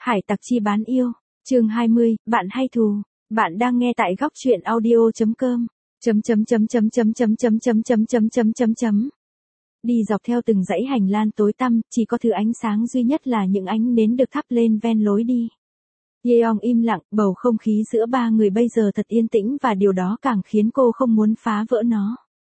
Hải tặc chi bán yêu, chương 20, bạn hay thù. Bạn đang nghe tại góc truyện audio.com. Đi dọc theo từng dãy hành lang tối tăm, chỉ có thứ ánh sáng duy nhất là những ánh nến được thắp lên ven lối đi. Yeong im lặng, bầu không khí giữa ba người bây giờ thật yên tĩnh và điều đó càng khiến cô không muốn phá vỡ nó.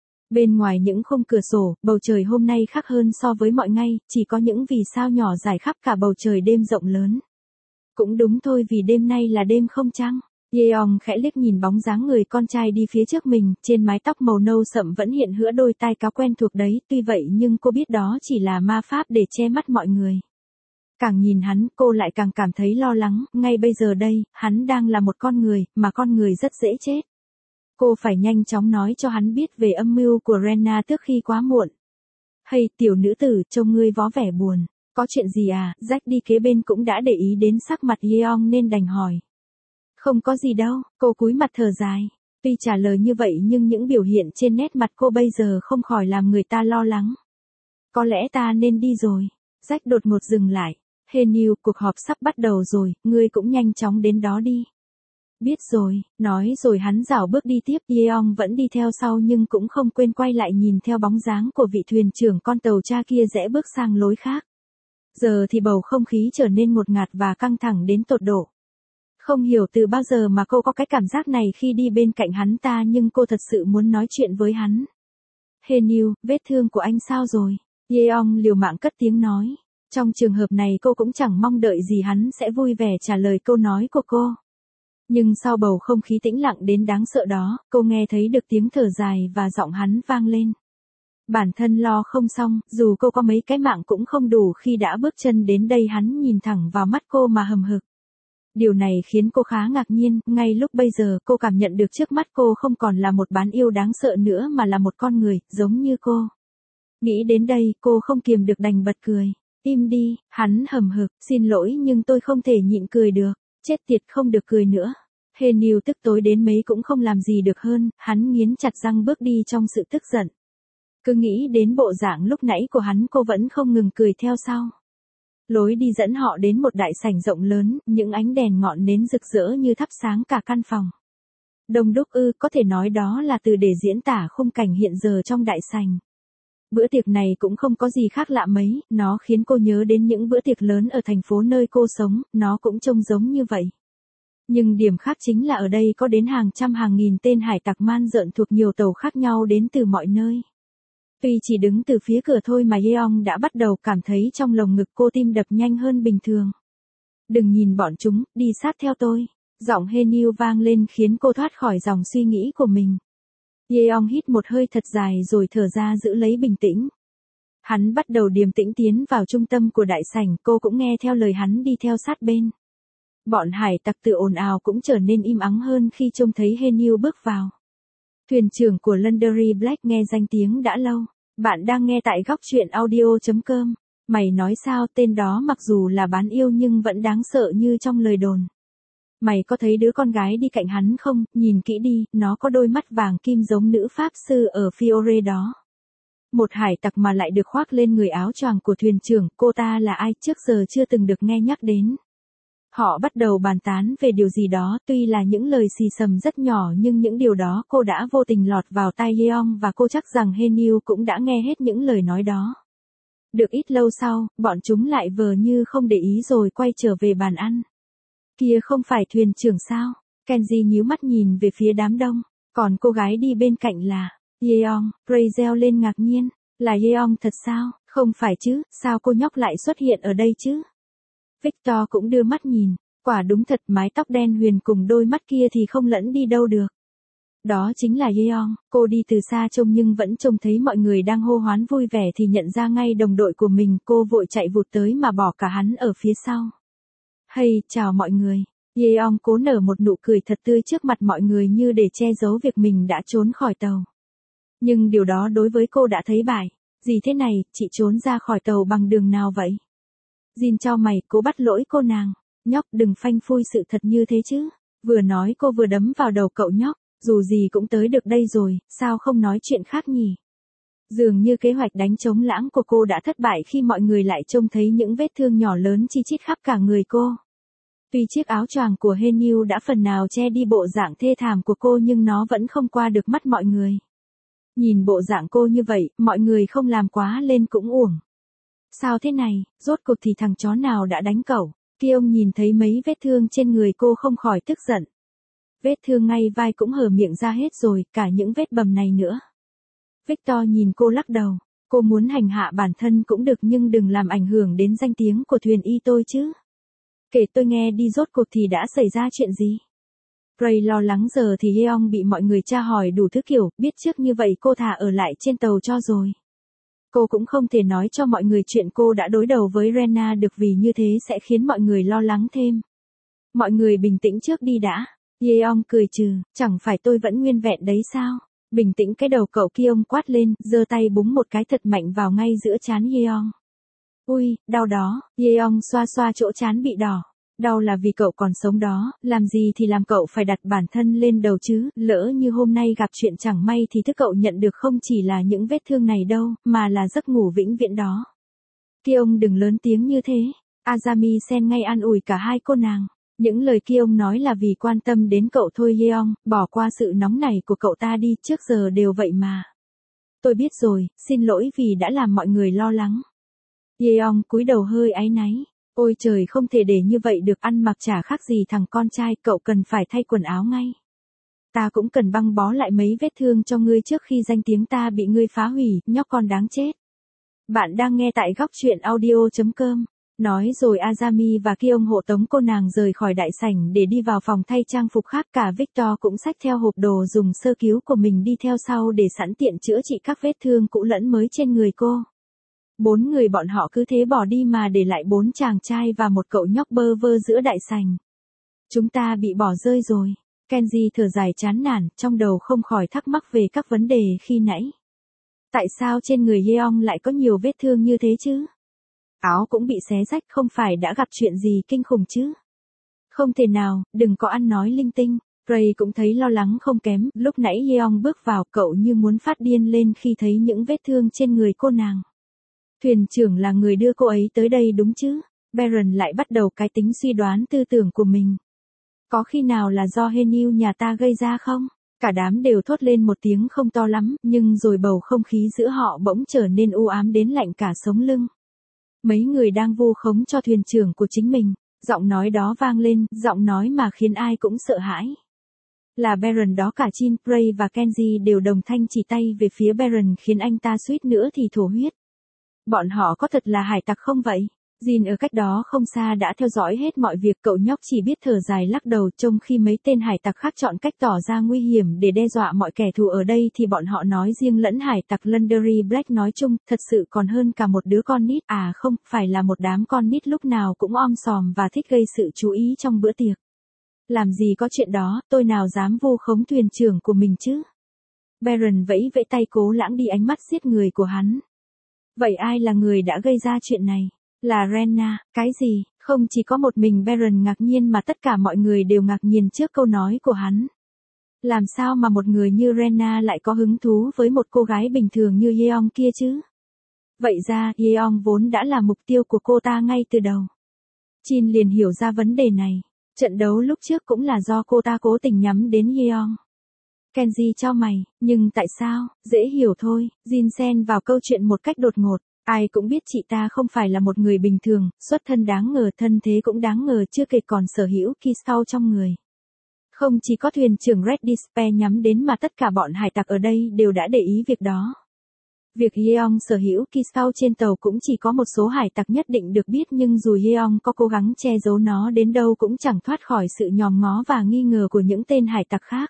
Bên ngoài những khung cửa sổ, bầu trời hôm nay khác hơn so với mọi ngày, chỉ có những vì sao nhỏ rải khắp cả bầu trời đêm rộng lớn. Cũng đúng thôi, vì đêm nay là đêm không trăng. Yeong khẽ liếc nhìn bóng dáng người con trai đi phía trước mình, trên mái tóc màu nâu sậm vẫn hiện hữu đôi tai cáo quen thuộc đấy, tuy vậy nhưng cô biết đó chỉ là ma pháp để che mắt mọi người. Càng nhìn hắn, cô lại càng cảm thấy lo lắng, ngay bây giờ đây, hắn đang là một con người, mà con người rất dễ chết. Cô phải nhanh chóng nói cho hắn biết về âm mưu của Rena trước khi quá muộn. Hay, tiểu nữ tử, trông ngươi vó vẻ buồn. Có chuyện gì à? Jack đi kế bên cũng đã để ý đến sắc mặt Yeong nên đành hỏi. Không có gì đâu, cô cúi mặt thở dài. Tuy trả lời như vậy nhưng những biểu hiện trên nét mặt cô bây giờ không khỏi làm người ta lo lắng. Có lẽ ta nên đi rồi. Jack đột ngột dừng lại. Heniu, cuộc họp sắp bắt đầu rồi, ngươi cũng nhanh chóng đến đó đi. Biết rồi, nói rồi hắn rảo bước đi tiếp. Yeong vẫn đi theo sau nhưng cũng không quên quay lại nhìn theo bóng dáng của vị thuyền trưởng con tàu cha kia rẽ bước sang lối khác. Giờ thì bầu không khí trở nên ngột ngạt và căng thẳng đến tột độ. Không hiểu từ bao giờ mà cô có cái cảm giác này khi đi bên cạnh hắn ta, nhưng cô thật sự muốn nói chuyện với hắn. Heniu, vết thương của anh sao rồi? Yeong liều mạng cất tiếng nói. Trong trường hợp này cô cũng chẳng mong đợi gì hắn sẽ vui vẻ trả lời câu nói của cô. Nhưng sau bầu không khí tĩnh lặng đến đáng sợ đó, cô nghe thấy được tiếng thở dài và giọng hắn vang lên. Bản thân lo không xong, dù cô có mấy cái mạng cũng không đủ khi đã bước chân đến đây. Hắn nhìn thẳng vào mắt cô mà hầm hực. Điều này khiến cô khá ngạc nhiên, ngay lúc bây giờ cô cảm nhận được trước mắt cô không còn là một bán yêu đáng sợ nữa mà là một con người, giống như cô. Nghĩ đến đây, cô không kiềm được đành bật cười. Im đi, hắn hầm hực, xin lỗi nhưng tôi không thể nhịn cười được, chết tiệt không được cười nữa. Heniu tức tối đến mấy cũng không làm gì được hơn, hắn nghiến chặt răng bước đi trong sự tức giận. Cứ nghĩ đến bộ dạng lúc nãy của hắn cô vẫn không ngừng cười theo sau. Lối đi dẫn họ đến một đại sảnh rộng lớn, những ánh đèn ngọn nến rực rỡ như thắp sáng cả căn phòng. Đông đúc có thể nói đó là từ để diễn tả khung cảnh hiện giờ trong đại sảnh. Bữa tiệc này cũng không có gì khác lạ mấy, nó khiến cô nhớ đến những bữa tiệc lớn ở thành phố nơi cô sống, nó cũng trông giống như vậy. Nhưng điểm khác chính là ở đây có đến hàng trăm hàng nghìn tên hải tặc man rợn thuộc nhiều tàu khác nhau đến từ mọi nơi. Tuy chỉ đứng từ phía cửa thôi mà Yeong đã bắt đầu cảm thấy trong lồng ngực cô tim đập nhanh hơn bình thường. Đừng nhìn bọn chúng, đi sát theo tôi. Giọng Heniu vang lên khiến cô thoát khỏi dòng suy nghĩ của mình. Yeong hít một hơi thật dài rồi thở ra giữ lấy bình tĩnh. Hắn bắt đầu điềm tĩnh tiến vào trung tâm của đại sảnh, cô cũng nghe theo lời hắn đi theo sát bên. Bọn hải tặc tự ồn ào cũng trở nên im ắng hơn khi trông thấy Heniu bước vào. Thuyền trưởng của Laundry Black nghe danh tiếng đã lâu. Bạn đang nghe tại góc truyện audio.com. Mày nói sao, tên đó mặc dù là bán yêu nhưng vẫn đáng sợ như trong lời đồn. Mày có thấy đứa con gái đi cạnh hắn không? Nhìn kỹ đi, nó có đôi mắt vàng kim giống nữ pháp sư ở Fiore đó. Một hải tặc mà lại được khoác lên người áo choàng của thuyền trưởng, cô ta là ai, trước giờ chưa từng được nghe nhắc đến. Họ bắt đầu bàn tán về điều gì đó, tuy là những lời xì xầm rất nhỏ nhưng những điều đó cô đã vô tình lọt vào tai Yeong và cô chắc rằng Heniu cũng đã nghe hết những lời nói đó. Được ít lâu sau, bọn chúng lại vờ như không để ý rồi quay trở về bàn ăn. Kia không phải thuyền trưởng sao? Kenji nhíu mắt nhìn về phía đám đông, còn cô gái đi bên cạnh là Yeong. Ray reo lên ngạc nhiên, là Yeong thật sao? Không phải chứ, sao cô nhóc lại xuất hiện ở đây chứ? Victor cũng đưa mắt nhìn, quả đúng thật, mái tóc đen huyền cùng đôi mắt kia thì không lẫn đi đâu được. Đó chính là Yeong. Cô đi từ xa trông nhưng vẫn trông thấy mọi người đang hô hoán vui vẻ thì nhận ra ngay đồng đội của mình, cô vội chạy vụt tới mà bỏ cả hắn ở phía sau. Hey, chào mọi người. Yeong cố nở một nụ cười thật tươi trước mặt mọi người như để che giấu việc mình đã trốn khỏi tàu. Nhưng điều đó đối với cô đã thấy bại. Gì thế này, chị trốn ra khỏi tàu bằng đường nào vậy? Jin chau mày, cố bắt lỗi cô nàng. Nhóc đừng phanh phui sự thật như thế chứ. Vừa nói cô vừa đấm vào đầu cậu nhóc. Dù gì cũng tới được đây rồi, sao không nói chuyện khác nhỉ? Dường như kế hoạch đánh trống lãng của cô đã thất bại khi mọi người lại trông thấy những vết thương nhỏ lớn chi chít khắp cả người cô. Tuy chiếc áo choàng của Heniu đã phần nào che đi bộ dạng thê thảm của cô nhưng nó vẫn không qua được mắt mọi người. Nhìn bộ dạng cô như vậy, mọi người không làm quá lên cũng uổng. Sao thế này, rốt cuộc thì thằng chó nào đã đánh cậu? Kiêng nhìn thấy mấy vết thương trên người cô không khỏi tức giận. Vết thương ngay vai cũng hở miệng ra hết rồi, cả những vết bầm này nữa. Victor nhìn cô lắc đầu. Cô muốn hành hạ bản thân cũng được nhưng đừng làm ảnh hưởng đến danh tiếng của thuyền y tôi chứ. Kể tôi nghe đi, rốt cuộc thì đã xảy ra chuyện gì? Ray lo lắng, giờ thì Yeong bị mọi người tra hỏi đủ thứ kiểu, biết trước như vậy cô thà ở lại trên tàu cho rồi. Cô cũng không thể nói cho mọi người chuyện cô đã đối đầu với Rena được vì như thế sẽ khiến mọi người lo lắng thêm. Mọi người bình tĩnh trước đi đã. Yeong cười trừ, chẳng phải tôi vẫn nguyên vẹn đấy sao? Bình tĩnh cái đầu cậu, Kiêng quát lên, giơ tay búng một cái thật mạnh vào ngay giữa trán Yeong. Ui, đau đó, Yeong xoa xoa chỗ trán bị đỏ. Đau là vì cậu còn sống đó, làm gì thì làm cậu phải đặt bản thân lên đầu chứ, lỡ như hôm nay gặp chuyện chẳng may thì thứ cậu nhận được không chỉ là những vết thương này đâu, mà là giấc ngủ vĩnh viễn đó. Kiêng đừng lớn tiếng như thế. Azami xen ngay an ủi cả hai cô nàng. Những lời kia ông nói là vì quan tâm đến cậu thôi Yeong, bỏ qua sự nóng nảy của cậu ta đi, trước giờ đều vậy mà. Tôi biết rồi, xin lỗi vì đã làm mọi người lo lắng. Yeong cúi đầu hơi áy náy. Ôi trời, không thể để như vậy được, ăn mặc chả khác gì thằng con trai, cậu cần phải thay quần áo ngay. Ta cũng cần băng bó lại mấy vết thương cho ngươi trước khi danh tiếng ta bị ngươi phá hủy, nhóc con đáng chết. Bạn đang nghe tại góc truyện audio.com. Nói rồi Azami và Kiêng hộ tống cô nàng rời khỏi đại sảnh để đi vào phòng thay trang phục khác, cả Victor cũng xách theo hộp đồ dùng sơ cứu của mình đi theo sau để sẵn tiện chữa trị các vết thương cũ lẫn mới trên người cô. 4 người bọn họ cứ thế bỏ đi mà để lại 4 chàng trai và một cậu nhóc bơ vơ giữa đại sảnh. Chúng ta bị bỏ rơi rồi. Kenji thở dài chán nản, trong đầu không khỏi thắc mắc về các vấn đề khi nãy. Tại sao trên người Yeong lại có nhiều vết thương như thế chứ? Áo cũng bị xé rách, không phải đã gặp chuyện gì kinh khủng chứ? Không thể nào, đừng có ăn nói linh tinh. Ray cũng thấy lo lắng không kém, lúc nãy Yeong bước vào, cậu như muốn phát điên lên khi thấy những vết thương trên người cô nàng. Thuyền trưởng là người đưa cô ấy tới đây đúng chứ? Baron lại bắt đầu cái tính suy đoán tư tưởng của mình. Có khi nào là do Heniu nhà ta gây ra không? Cả đám đều thốt lên một tiếng không to lắm, nhưng rồi bầu không khí giữa họ bỗng trở nên u ám đến lạnh cả sống lưng. Mấy người đang vu khống cho thuyền trưởng của chính mình. Giọng nói đó vang lên, giọng nói mà khiến ai cũng sợ hãi. Là Baron đó, cả Jin, Ray và Kenji đều đồng thanh chỉ tay về phía Baron khiến anh ta suýt nữa thì thổ huyết. Bọn họ có thật là hải tặc không vậy? Jin ở cách đó không xa đã theo dõi hết mọi việc, cậu nhóc chỉ biết thở dài lắc đầu, trong khi mấy tên hải tặc khác chọn cách tỏ ra nguy hiểm để đe dọa mọi kẻ thù ở đây thì bọn họ nói riêng lẫn hải tặc Londonderry Black nói chung, thật sự còn hơn cả một đứa con nít, à không, phải là một đám con nít lúc nào cũng om sòm và thích gây sự chú ý trong bữa tiệc. Làm gì có chuyện đó, tôi nào dám vu khống thuyền trưởng của mình chứ? Baron vẫy vẫy tay cố lãng đi ánh mắt giết người của hắn. Vậy ai là người đã gây ra chuyện này? Là Rena, cái gì? Không chỉ có một mình Baron ngạc nhiên mà tất cả mọi người đều ngạc nhiên trước câu nói của hắn. Làm sao mà một người như Rena lại có hứng thú với một cô gái bình thường như Yeong kia chứ? Vậy ra, Yeong vốn đã là mục tiêu của cô ta ngay từ đầu. Jin liền hiểu ra vấn đề này. Trận đấu lúc trước cũng là do cô ta cố tình nhắm đến Yeong. Kenji chau mày, nhưng tại sao? Dễ hiểu thôi, Jin xen vào câu chuyện một cách đột ngột. Ai cũng biết chị ta không phải là một người bình thường, xuất thân đáng ngờ, thân thế cũng đáng ngờ, chưa kể còn sở hữu Kisao trong người. Không chỉ có thuyền trưởng Red Despair nhắm đến mà tất cả bọn hải tặc ở đây đều đã để ý việc đó. Việc Yeong sở hữu Kisao trên tàu cũng chỉ có một số hải tặc nhất định được biết, nhưng dù Yeong có cố gắng che giấu nó đến đâu cũng chẳng thoát khỏi sự nhòm ngó và nghi ngờ của những tên hải tặc khác.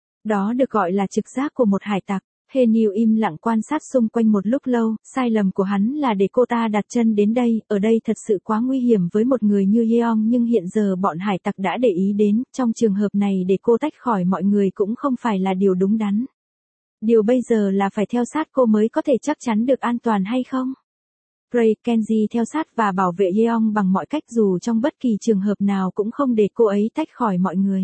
Đó được gọi là trực giác của một hải tặc. Heniu im lặng quan sát xung quanh một lúc lâu, sai lầm của hắn là để cô ta đặt chân đến đây, ở đây thật sự quá nguy hiểm với một người như Yeong, nhưng hiện giờ bọn hải tặc đã để ý đến, trong trường hợp này để cô tách khỏi mọi người cũng không phải là điều đúng đắn. Điều bây giờ là phải theo sát cô mới có thể chắc chắn được an toàn hay không? Ray, Kenji theo sát và bảo vệ Yeong bằng mọi cách, dù trong bất kỳ trường hợp nào cũng không để cô ấy tách khỏi mọi người.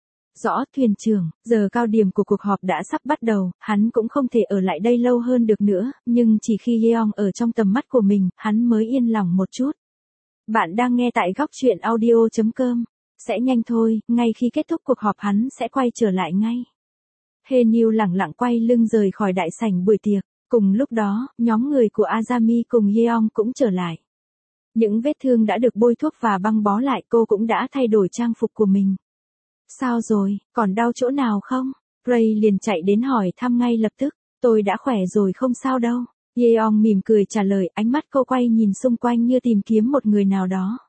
Rõ, thuyền trưởng, giờ cao điểm của cuộc họp đã sắp bắt đầu, hắn cũng không thể ở lại đây lâu hơn được nữa, nhưng chỉ khi Yeong ở trong tầm mắt của mình, hắn mới yên lòng một chút. Bạn đang nghe tại góc chuyện audio.com. Sẽ nhanh thôi, ngay khi kết thúc cuộc họp hắn sẽ quay trở lại ngay. Heniu lẳng lặng quay lưng rời khỏi đại sảnh buổi tiệc. Cùng lúc đó, nhóm người của Azami cùng Yeong cũng trở lại. Những vết thương đã được bôi thuốc và băng bó lại, cô cũng đã thay đổi trang phục của mình. Sao rồi, còn đau chỗ nào không? Ray liền chạy đến hỏi thăm ngay lập tức. Tôi đã khỏe rồi, không sao đâu. Yeong mỉm cười trả lời, ánh mắt cô quay nhìn xung quanh như tìm kiếm một người nào đó.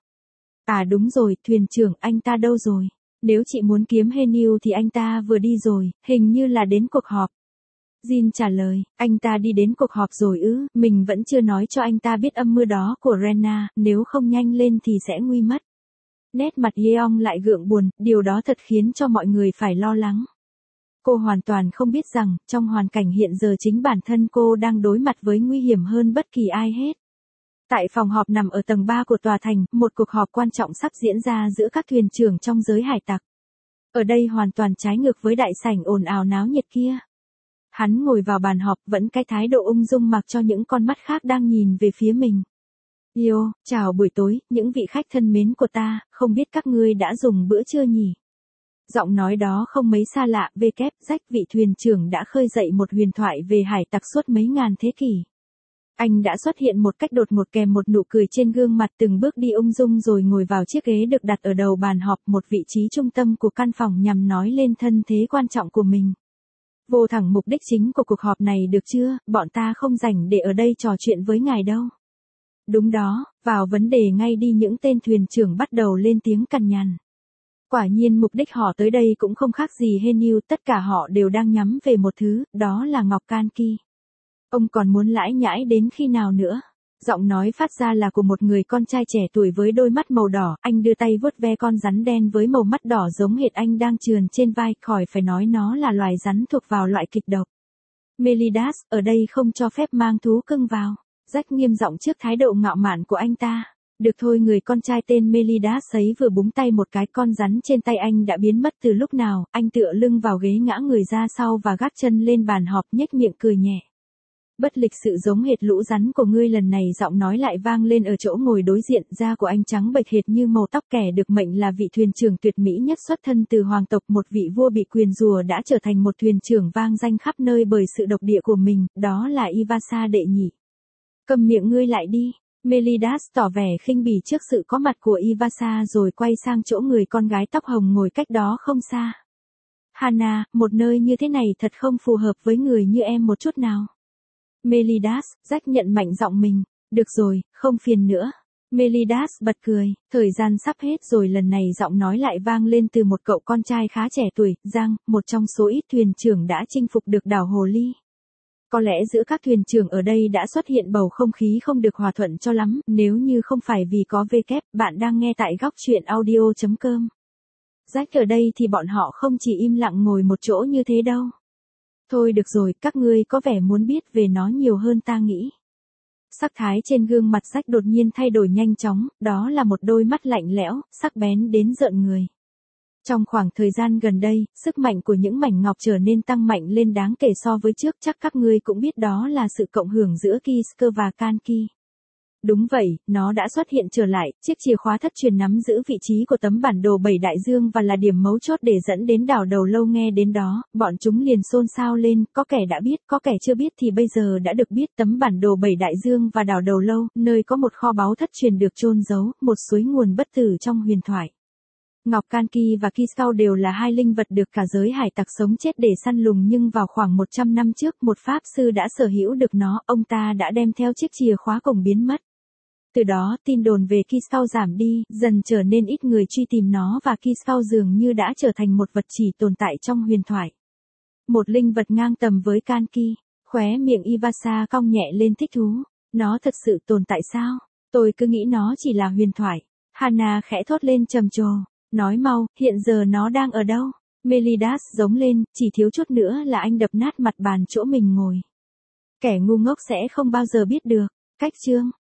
À đúng rồi, thuyền trưởng, anh ta đâu rồi? Nếu chị muốn kiếm Heniu thì anh ta vừa đi rồi, hình như là đến cuộc họp. Jin trả lời, anh ta đi đến cuộc họp rồi ư, mình vẫn chưa nói cho anh ta biết âm mưu đó của Rena, nếu không nhanh lên thì sẽ nguy mất. Nét mặt Yeong lại gượng buồn, điều đó thật khiến cho mọi người phải lo lắng. Cô hoàn toàn không biết rằng, trong hoàn cảnh hiện giờ chính bản thân cô đang đối mặt với nguy hiểm hơn bất kỳ ai hết. Tại phòng họp nằm ở tầng 3 của tòa thành, một cuộc họp quan trọng sắp diễn ra giữa các thuyền trưởng trong giới hải tặc. Ở đây hoàn toàn trái ngược với đại sảnh ồn ào náo nhiệt kia. Hắn ngồi vào bàn họp vẫn cái thái độ ung dung mặc cho những con mắt khác đang nhìn về phía mình. Yo, chào buổi tối, những vị khách thân mến của ta, không biết các ngươi đã dùng bữa trưa nhỉ? Giọng nói đó không mấy xa lạ, Jack, vị thuyền trưởng đã khơi dậy một huyền thoại về hải tặc suốt mấy ngàn thế kỷ. Anh đã xuất hiện một cách đột ngột kèm một nụ cười trên gương mặt, từng bước đi ung dung rồi ngồi vào chiếc ghế được đặt ở đầu bàn họp, một vị trí trung tâm của căn phòng nhằm nói lên thân thế quan trọng của mình. Vô thẳng mục đích chính của cuộc họp này được chưa, bọn ta không rảnh để ở đây trò chuyện với ngài đâu. Đúng đó, vào vấn đề ngay đi, những tên thuyền trưởng bắt đầu lên tiếng cằn nhằn. Quả nhiên mục đích họ tới đây cũng không khác gì Heniu, tất cả họ đều đang nhắm về một thứ, đó là Ngọc Kanki. Ông còn muốn lãi nhãi đến khi nào nữa? Giọng nói phát ra là của một người con trai trẻ tuổi với đôi mắt màu đỏ, anh đưa tay vuốt ve con rắn đen với màu mắt đỏ giống hệt anh đang trườn trên vai, khỏi phải nói nó là loài rắn thuộc vào loại kịch độc. Melidas, ở đây không cho phép mang thú cưng vào. Jack nghiêm giọng trước thái độ ngạo mạn của anh ta. Được thôi, người con trai tên Melidas ấy vừa búng tay một cái, con rắn trên tay anh đã biến mất từ lúc nào, anh tựa lưng vào ghế ngã người ra sau và gác chân lên bàn họp, nhếch miệng cười nhẹ. Bất lịch sự giống hệt lũ rắn của ngươi. Lần này giọng nói lại vang lên ở chỗ ngồi đối diện, da của anh trắng bệch hệt như màu tóc kẻ được mệnh là vị thuyền trưởng tuyệt mỹ nhất xuất thân từ hoàng tộc, một vị vua bị nguyền rủa đã trở thành một thuyền trưởng vang danh khắp nơi bởi sự độc địa của mình, đó là Ivasa đệ nhị. Cầm miệng ngươi lại đi. Melidas tỏ vẻ khinh bỉ trước sự có mặt của Ivasa rồi quay sang chỗ người con gái tóc hồng ngồi cách đó không xa. Hana, một nơi như thế này thật không phù hợp với người như em một chút nào. Melidas, Jack nhận mạnh giọng mình. Được rồi, không phiền nữa. Melidas bật cười, thời gian sắp hết rồi. Lần này giọng nói lại vang lên từ một cậu con trai khá trẻ tuổi, Giang, một trong số ít thuyền trưởng đã chinh phục được đảo Hồ Ly. Có lẽ giữa các thuyền trưởng ở đây đã xuất hiện bầu không khí không được hòa thuận cho lắm, nếu như không phải vì có bạn đang nghe tại góc chuyện audio.com. Jack, ở đây thì bọn họ không chỉ im lặng ngồi một chỗ như thế đâu. Thôi được rồi, các ngươi có vẻ muốn biết về nó nhiều hơn ta nghĩ. Sắc thái trên gương mặt Jack đột nhiên thay đổi nhanh chóng, đó là một đôi mắt lạnh lẽo, sắc bén đến rợn người. Trong khoảng thời gian gần đây, sức mạnh của những mảnh ngọc trở nên tăng mạnh lên đáng kể so với trước, chắc các ngươi cũng biết đó là sự cộng hưởng giữa Kiske và Kanki. Đúng vậy, nó đã xuất hiện trở lại, chiếc chìa khóa thất truyền nắm giữ vị trí của tấm bản đồ 7 đại dương và là điểm mấu chốt để dẫn đến đảo Đầu Lâu. Nghe đến đó, bọn chúng liền xôn xao lên, có kẻ đã biết, có kẻ chưa biết thì bây giờ đã được biết. Tấm bản đồ 7 đại dương và đảo Đầu Lâu, nơi có một kho báu thất truyền được chôn giấu, một suối nguồn bất tử trong huyền thoại. Ngọc Kanki và Kiskau đều là hai linh vật được cả giới hải tặc sống chết để săn lùng, nhưng vào khoảng 100 năm trước một pháp sư đã sở hữu được nó, ông ta đã đem theo chiếc chìa khóa cùng biến mất. Từ đó tin đồn về Kiskau giảm đi, dần trở nên ít người truy tìm nó và Kiskau dường như đã trở thành một vật chỉ tồn tại trong huyền thoại. Một linh vật ngang tầm với Kanki, khóe miệng Ivasa cong nhẹ lên thích thú. Nó thật sự tồn tại sao? Tôi cứ nghĩ nó chỉ là huyền thoại. Hana khẽ thốt lên trầm trồ. Nói mau, hiện giờ nó đang ở đâu? Melidas giống lên, chỉ thiếu chút nữa là anh đập nát mặt bàn chỗ mình ngồi. Kẻ ngu ngốc sẽ không bao giờ biết được. Cách chương